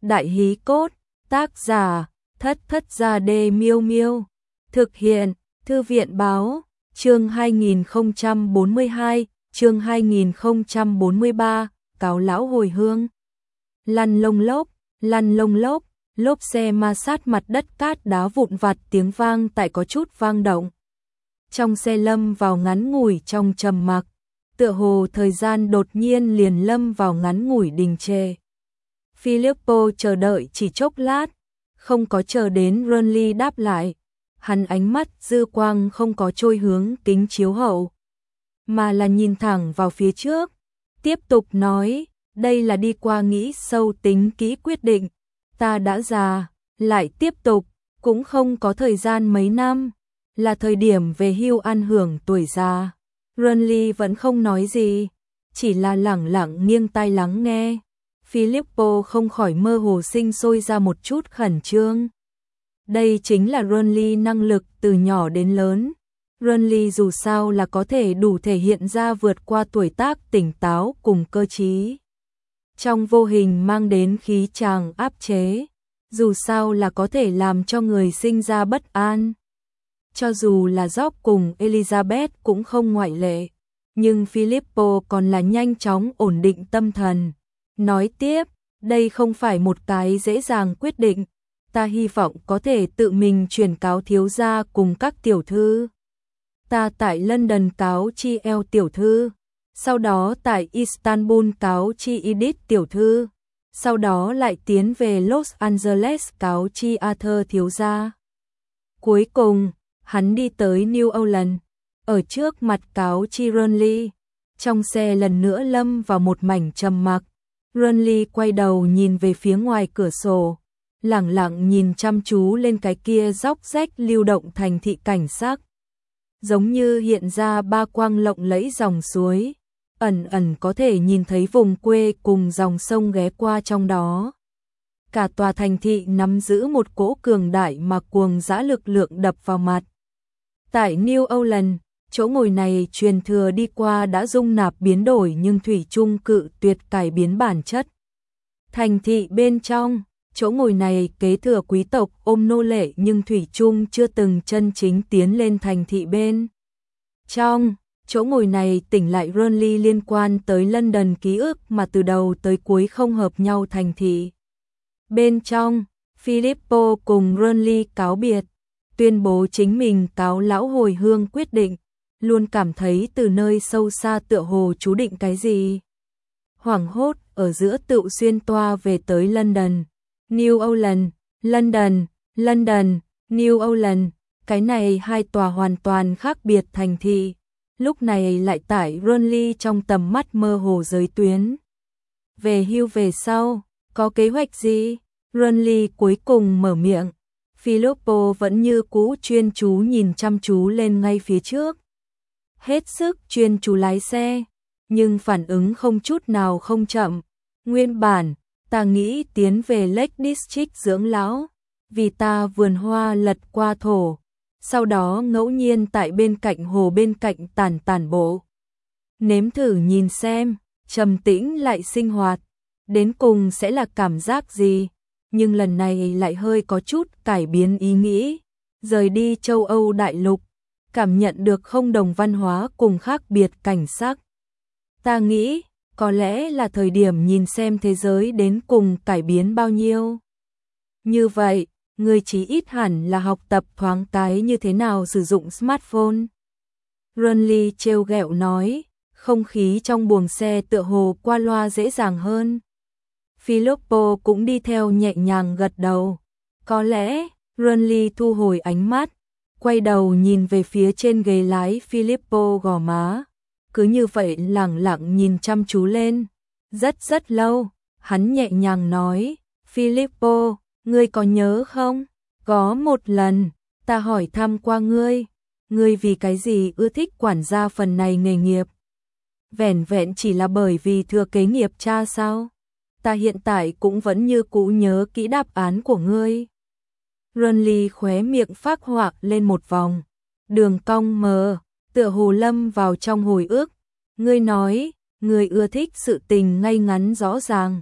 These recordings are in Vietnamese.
Đại hí cốt, tác giả, Thất Thất Gia Đê Miêu Miêu. Thực hiện, Thư viện báo, chương 2042, chương 2043, cáo lão hồi hương. Lăn lông lốc, lốp xe ma sát mặt đất, cát đá vụn vặt, tiếng vang tại có chút vang động. Trong xe lâm vào ngắn ngủi trong trầm mặc, tựa hồ thời gian đột nhiên liền lâm vào ngắn ngủi đình trệ. Filippo chờ đợi chỉ chốc lát, không có chờ đến Renly đáp lại. Hắn ánh mắt dư quang không có trôi hướng kính chiếu hậu, mà là nhìn thẳng vào phía trước, tiếp tục nói, đây là đi qua nghĩ sâu tính kỹ quyết định, ta đã già, lại tiếp tục, cũng không có thời gian mấy năm, là thời điểm về hưu ăn hưởng tuổi già. Renly vẫn không nói gì, chỉ là lẳng lặng nghiêng tai lắng nghe. Filippo không khỏi mơ hồ sinh sôi ra một chút khẩn trương. Đây chính là Renly năng lực từ nhỏ đến lớn. Renly dù sao là có thể đủ thể hiện ra vượt qua tuổi tác tỉnh táo cùng cơ trí. Trong vô hình mang đến khí tràng áp chế, dù sao là có thể làm cho người sinh ra bất an. Cho dù là Job cùng Elizabeth cũng không ngoại lệ, nhưng Filippo còn là nhanh chóng ổn định tâm thần. Nói tiếp, đây không phải một cái dễ dàng quyết định, ta hy vọng có thể tự mình truyền cáo thiếu gia cùng các tiểu thư. Ta tại London cáo chi El tiểu thư, sau đó tại Istanbul cáo chi Edith tiểu thư, sau đó lại tiến về Los Angeles cáo chi Arthur thiếu gia. Cuối cùng, hắn đi tới New Orleans, ở trước mặt cáo chi Renly. Trong xe lần nữa lâm vào một mảnh trầm mặc. Renly quay đầu nhìn về phía ngoài cửa sổ, lẳng lặng nhìn chăm chú lên cái kia róc rách lưu động thành thị cảnh sắc. Giống như hiện ra ba quang lộng lẫy dòng suối, ẩn ẩn có thể nhìn thấy vùng quê cùng dòng sông ghé qua trong đó. Cả tòa thành thị nắm giữ một cỗ cường đại mà cuồng dã lực lượng đập vào mặt. Tại New Orleans, chỗ ngồi này truyền thừa đi qua đã dung nạp biến đổi nhưng thủy chung cự tuyệt cải biến bản chất. Thành thị bên trong, chỗ ngồi này kế thừa quý tộc ôm nô lệ nhưng thủy chung chưa từng chân chính tiến lên thành thị bên trong. Chỗ ngồi này tỉnh lại Renly liên quan tới London ký ức mà từ đầu tới cuối không hợp nhau thành thị. Bên trong, Filippo cùng Renly cáo biệt, tuyên bố chính mình cáo lão hồi hương quyết định, luôn cảm thấy từ nơi sâu xa tựa hồ chú định cái gì. Hoảng hốt ở giữa tự xuyên toa về tới London, New Orleans, London, New Orleans, cái này hai tòa hoàn toàn khác biệt thành thị, lúc này lại tải Renly trong tầm mắt mơ hồ giới tuyến. Về hưu về sau, có kế hoạch gì? Renly cuối cùng mở miệng. Filippo vẫn như cũ chuyên chú nhìn chăm chú lên ngay phía trước. Hết sức chuyên chú lái xe, nhưng phản ứng không chút nào không chậm. Nguyên bản, ta nghĩ tiến về Lake District dưỡng lão, vì ta vườn hoa lật qua thổ, sau đó ngẫu nhiên tại bên cạnh hồ bên cạnh tản bộ. Nếm thử nhìn xem, trầm tĩnh lại sinh hoạt, đến cùng sẽ là cảm giác gì, nhưng lần này lại hơi có chút cải biến ý nghĩ, rời đi châu Âu đại lục, cảm nhận được không đồng văn hóa cùng khác biệt cảnh sắc. Ta nghĩ, có lẽ là thời điểm nhìn xem thế giới đến cùng cải biến bao nhiêu. Như vậy, người chí ít hẳn là học tập thoáng cái như thế nào sử dụng smartphone. Renly trêu ghẹo nói, không khí trong buồng xe tựa hồ qua loa dễ dàng hơn. Filippo cũng đi theo nhẹ nhàng gật đầu. Có lẽ, Renly thu hồi ánh mắt, quay đầu nhìn về phía trên ghế lái. Filippo gò má cứ như vậy lẳng lặng nhìn chăm chú lên. Rất lâu, hắn nhẹ nhàng nói, Filippo, ngươi có nhớ không? Có một lần, ta hỏi thăm qua ngươi vì cái gì ưa thích quản gia phần này nghề nghiệp? Vẻn vẹn chỉ là bởi vì thừa kế nghiệp cha sao? Ta hiện tại cũng vẫn như cũ nhớ kỹ đáp án của ngươi. Renly khóe miệng phác họa lên một vòng, đường cong mờ, tựa hồ lâm vào trong hồi ức. Ngươi nói, ngươi ưa thích sự tình ngay ngắn rõ ràng.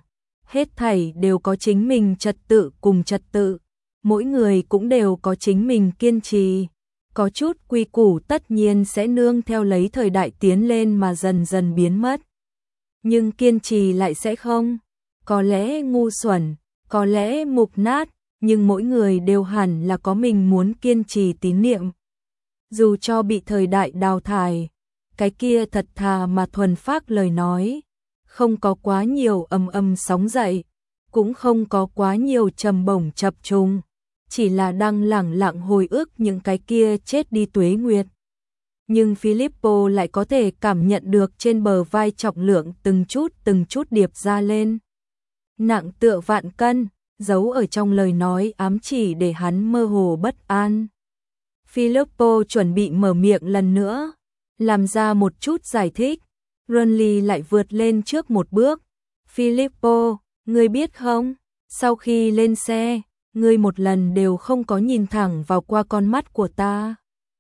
Hết thảy đều có chính mình trật tự cùng trật tự, mỗi người cũng đều có chính mình kiên trì. Có chút quy củ tất nhiên sẽ nương theo lấy thời đại tiến lên mà dần dần biến mất. Nhưng kiên trì lại sẽ không. Có lẽ ngu xuẩn, có lẽ mục nát, nhưng mỗi người đều hẳn là có mình muốn kiên trì tín niệm. Dù cho bị thời đại đào thải, cái kia thật thà mà thuần phác lời nói, không có quá nhiều ầm ầm sóng dậy, cũng không có quá nhiều trầm bổng chập trùng, chỉ là đang lẳng lặng hồi ức những cái kia chết đi tuế nguyệt. Nhưng Filippo lại có thể cảm nhận được trên bờ vai trọng lượng từng chút điệp ra lên. Nặng tựa vạn cân, giấu ở trong lời nói ám chỉ để hắn mơ hồ bất an. Filippo chuẩn bị mở miệng lần nữa, làm ra một chút giải thích. Ronly lại vượt lên trước một bước. Filippo, ngươi biết không, sau khi lên xe, ngươi một lần đều không có nhìn thẳng vào qua con mắt của ta.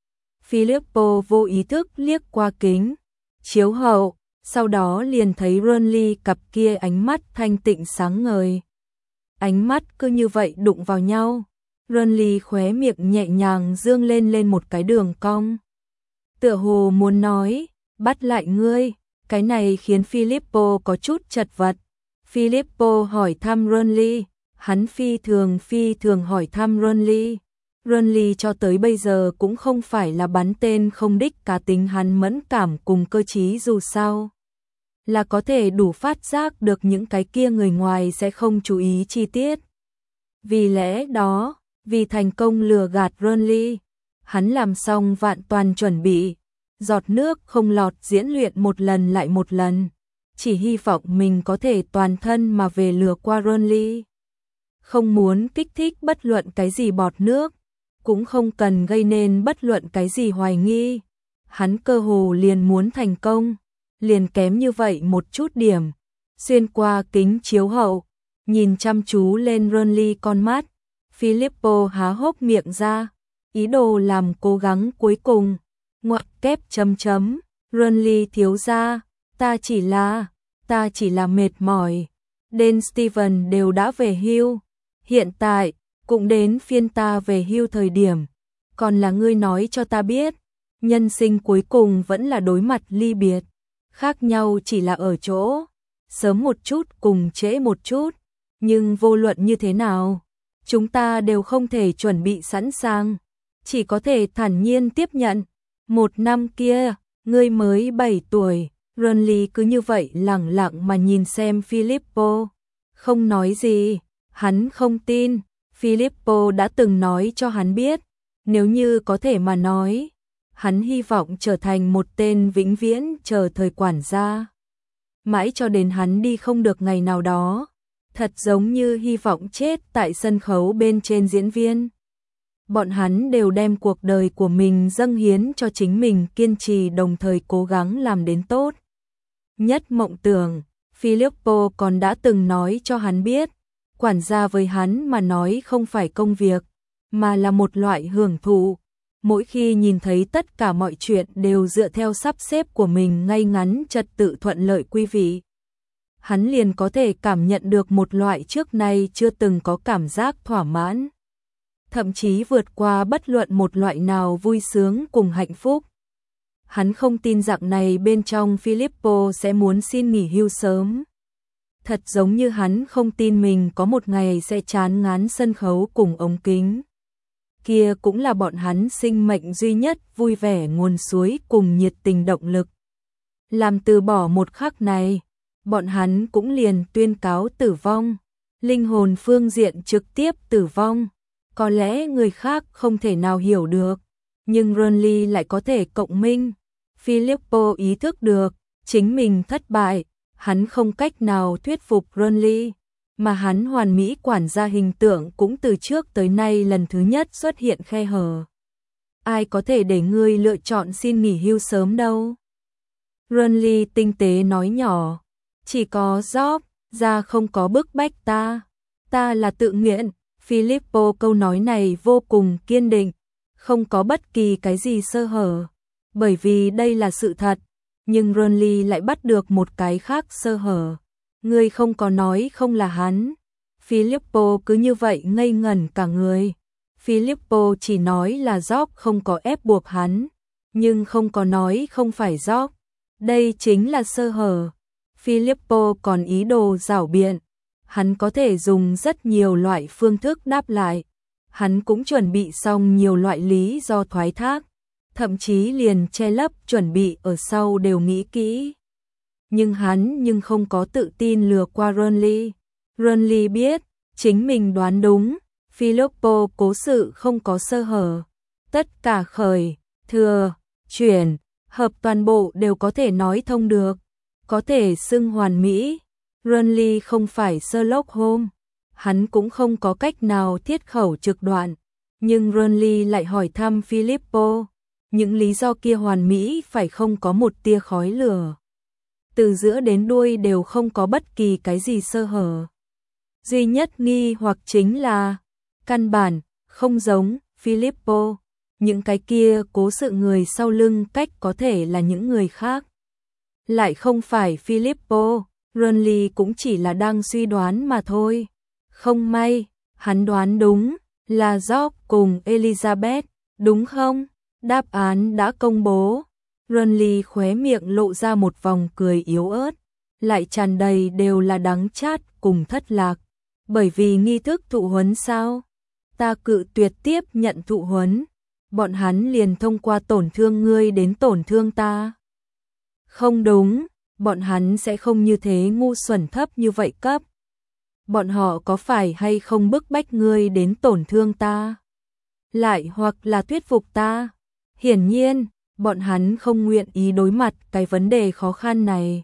Filippo vô ý thức liếc qua kính chiếu hậu, sau đó liền thấy Ronly cặp kia ánh mắt thanh tịnh sáng ngời. Ánh mắt cứ như vậy đụng vào nhau. Ronly khóe miệng nhẹ nhàng dương lên một cái đường cong. Tựa hồ muốn nói, bắt lại ngươi. Cái này khiến Filippo có chút chật vật. Filippo hỏi thăm Ronly, hắn phi thường hỏi thăm Ronly. Ronly cho tới bây giờ cũng không phải là bắn tên không đích, cá tính hắn mẫn cảm cùng cơ trí dù sao là có thể đủ phát giác được những cái kia người ngoài sẽ không chú ý chi tiết. Vì lẽ đó, vì thành công lừa gạt Ronly, hắn làm xong vạn toàn chuẩn bị, giọt nước không lọt diễn luyện một lần lại một lần, chỉ hy vọng mình có thể toàn thân mà về lừa qua Ronly. Không muốn kích thích bất luận cái gì bọt nước, cũng không cần gây nên bất luận cái gì hoài nghi. Hắn cơ hồ liền muốn thành công, liền kém như vậy một chút điểm. Xuyên qua kính chiếu hậu, nhìn chăm chú lên Ronly con mắt, Filippo há hốc miệng ra, ý đồ làm cố gắng cuối cùng. Ngoặc kép chấm chấm, Ronly thiếu gia, ta chỉ là mệt mỏi. Dan Steven đều đã về hưu, hiện tại cũng đến phiên ta về hưu thời điểm, còn là ngươi nói cho ta biết, nhân sinh cuối cùng vẫn là đối mặt ly biệt, khác nhau chỉ là ở chỗ, sớm một chút cùng trễ một chút, nhưng vô luận như thế nào, chúng ta đều không thể chuẩn bị sẵn sàng, chỉ có thể thản nhiên tiếp nhận. Một năm kia, ngươi mới 7 tuổi, Ronly cứ như vậy lẳng lặng mà nhìn xem Filippo, không nói gì, hắn không tin. Filippo đã từng nói cho hắn biết, nếu như có thể mà nói, hắn hy vọng trở thành một tên vĩnh viễn chờ thời quản gia. Mãi cho đến hắn đi không được ngày nào đó, thật giống như hy vọng chết tại sân khấu bên trên diễn viên. Bọn hắn đều đem cuộc đời của mình dâng hiến cho chính mình, kiên trì đồng thời cố gắng làm đến tốt nhất mộng tưởng. Filippo còn đã từng nói cho hắn biết, quản gia với hắn mà nói không phải công việc, mà là một loại hưởng thụ. Mỗi khi nhìn thấy tất cả mọi chuyện đều dựa theo sắp xếp của mình ngay ngắn trật tự thuận lợi quý vị, hắn liền có thể cảm nhận được một loại trước nay chưa từng có cảm giác thỏa mãn, thậm chí vượt qua bất luận một loại nào vui sướng cùng hạnh phúc. Hắn không tin dạng này bên trong Filippo sẽ muốn xin nghỉ hưu sớm. Thật giống như hắn không tin mình có một ngày sẽ chán ngán sân khấu cùng ống kính. Kia cũng là bọn hắn sinh mệnh duy nhất vui vẻ nguồn suối cùng nhiệt tình động lực. Làm từ bỏ một khắc này, bọn hắn cũng liền tuyên cáo tử vong. Linh hồn phương diện trực tiếp tử vong. Có lẽ người khác không thể nào hiểu được, nhưng Ronly lại có thể cộng minh. Filippo ý thức được, chính mình thất bại, hắn không cách nào thuyết phục Ronly, mà hắn hoàn mỹ quản gia hình tượng cũng từ trước tới nay lần thứ nhất xuất hiện khe hở. Ai có thể để ngươi lựa chọn xin nghỉ hưu sớm đâu? Ronly tinh tế nói nhỏ, chỉ có job, ra không có bức bách ta là tự nguyện. Filippo câu nói này vô cùng kiên định, không có bất kỳ cái gì sơ hở, bởi vì đây là sự thật, nhưng Ronly lại bắt được một cái khác sơ hở. Ngươi không có nói không là hắn. Filippo cứ như vậy ngây ngẩn cả người. Filippo chỉ nói là Job không có ép buộc hắn, nhưng không có nói không phải Job. Đây chính là sơ hở. Filippo còn ý đồ giảo biện. Hắn có thể dùng rất nhiều loại phương thức đáp lại. Hắn cũng chuẩn bị xong nhiều loại lý do thoái thác. Thậm chí liền che lấp chuẩn bị ở sau đều nghĩ kỹ. Nhưng hắn không có tự tin lừa qua Ronly. Ronly biết, chính mình đoán đúng. Filippo cố sự không có sơ hở. Tất cả khởi, thừa, chuyển, hợp toàn bộ đều có thể nói thông được. Có thể xưng hoàn mỹ. Ronly không phải Sherlock Holmes. Hắn cũng không có cách nào thiết khẩu trực đoạn. Nhưng Ronly lại hỏi thăm Filippo. Những lý do kia hoàn mỹ phải không có một tia khói lửa. Từ giữa đến đuôi đều không có bất kỳ cái gì sơ hở. Duy nhất nghi hoặc chính là căn bản, không giống Filippo. Những cái kia cố sự người sau lưng cách có thể là những người khác. Lại không phải Filippo, Ronly cũng chỉ là đang suy đoán mà thôi. Không may, hắn đoán đúng, là Job cùng Elizabeth, đúng không? Đáp án đã công bố. Ronly khóe miệng lộ ra một vòng cười yếu ớt, lại tràn đầy đều là đắng chát cùng thất lạc. Bởi vì nghi thức thụ huấn sao? Ta cự tuyệt tiếp nhận thụ huấn. Bọn hắn liền thông qua tổn thương ngươi đến tổn thương ta. Không đúng, bọn hắn sẽ không như thế ngu xuẩn thấp như vậy cấp. Bọn họ có phải hay không bức bách ngươi đến tổn thương ta? Lại hoặc là thuyết phục ta? Hiển nhiên, bọn hắn không nguyện ý đối mặt cái vấn đề khó khăn này.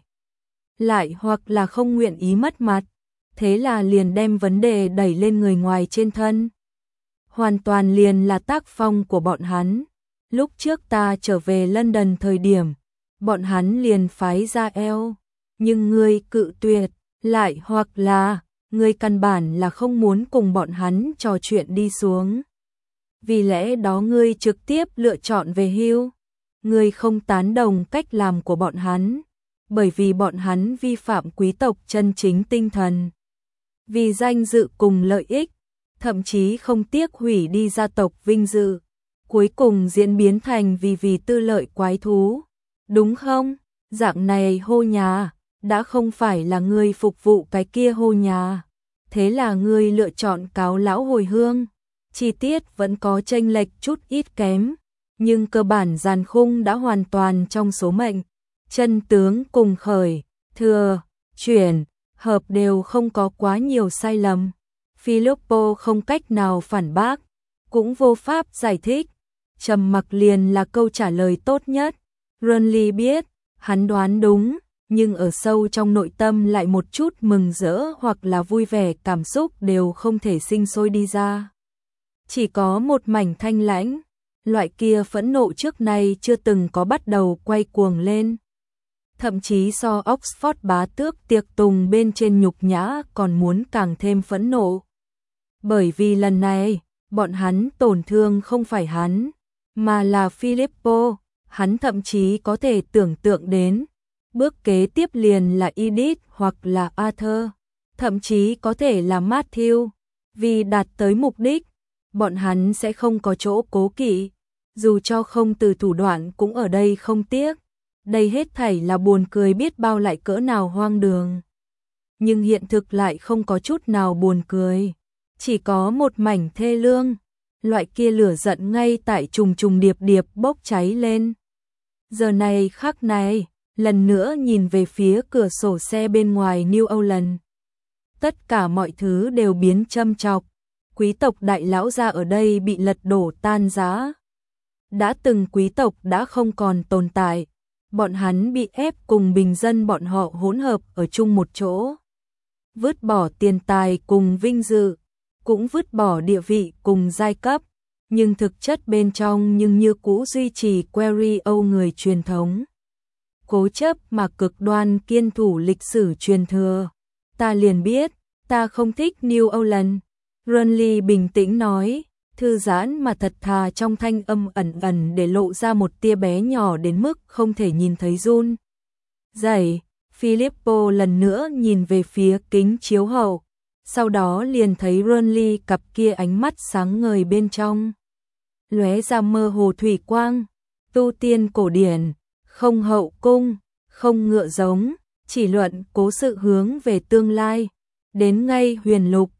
Lại hoặc là không nguyện ý mất mặt. Thế là liền đem vấn đề đẩy lên người ngoài trên thân. Hoàn toàn liền là tác phong của bọn hắn. Lúc trước ta trở về London thời điểm, bọn hắn liền phái ra eo. Nhưng ngươi cự tuyệt, lại hoặc là ngươi căn bản là không muốn cùng bọn hắn trò chuyện đi xuống. Vì lẽ đó ngươi trực tiếp lựa chọn về hưu. Ngươi không tán đồng cách làm của bọn hắn, bởi vì bọn hắn vi phạm quý tộc chân chính tinh thần. Vì danh dự cùng lợi ích, thậm chí không tiếc hủy đi gia tộc vinh dự, cuối cùng diễn biến thành vì tư lợi quái thú. Đúng không? Dạng này hô nhà, đã không phải là ngươi phục vụ cái kia hô nhà. Thế là ngươi lựa chọn cáo lão hồi hương. Chi tiết vẫn có chênh lệch chút ít kém, nhưng cơ bản dàn khung đã hoàn toàn trong số mệnh. Chân tướng cùng khởi, thừa, chuyển, hợp đều không có quá nhiều sai lầm. Filippo không cách nào phản bác, cũng vô pháp giải thích. Trầm mặc liền là câu trả lời tốt nhất. Ronly biết, hắn đoán đúng, nhưng ở sâu trong nội tâm lại một chút mừng rỡ hoặc là vui vẻ cảm xúc đều không thể sinh sôi đi ra. Chỉ có một mảnh thanh lãnh, loại kia phẫn nộ trước nay chưa từng có bắt đầu quay cuồng lên. Thậm chí so Oxford bá tước tiệc tùng bên trên nhục nhã còn muốn càng thêm phẫn nộ. Bởi vì lần này, bọn hắn tổn thương không phải hắn, mà là Filippo. Hắn thậm chí có thể tưởng tượng đến, bước kế tiếp liền là Edith hoặc là Arthur, thậm chí có thể là Matthew. Vì đạt tới mục đích, bọn hắn sẽ không có chỗ cố kỵ, dù cho không từ thủ đoạn cũng ở đây không tiếc. Đây hết thảy là buồn cười biết bao lại cỡ nào hoang đường. Nhưng hiện thực lại không có chút nào buồn cười, chỉ có một mảnh thê lương. Loại kia lửa giận ngay tại trùng trùng điệp điệp bốc cháy lên. Giờ này khắc này, lần nữa nhìn về phía cửa sổ xe bên ngoài New Orleans. Tất cả mọi thứ đều biến châm chọc. Quý tộc đại lão gia ở đây bị lật đổ tan rã. Đã từng quý tộc đã không còn tồn tại. Bọn hắn bị ép cùng bình dân bọn họ hỗn hợp ở chung một chỗ. Vứt bỏ tiền tài cùng vinh dự, cũng vứt bỏ địa vị cùng giai cấp. Nhưng thực chất bên trong nhưng như cũ duy trì query Âu người truyền thống. Cố chấp mà cực đoan kiên thủ lịch sử truyền thừa. Ta liền biết, ta không thích New Orleans. Ronly bình tĩnh nói, thư giãn mà thật thà trong thanh âm ẩn ẩn để lộ ra một tia bé nhỏ đến mức không thể nhìn thấy run. Dậy, Filippo lần nữa nhìn về phía kính chiếu hậu, sau đó liền thấy Renly cặp kia ánh mắt sáng ngời bên trong. Lóe ra mơ hồ thủy quang, tu tiên cổ điển, không hậu cung, không ngựa giống, chỉ luận cố sự hướng về tương lai, đến ngay huyền lục,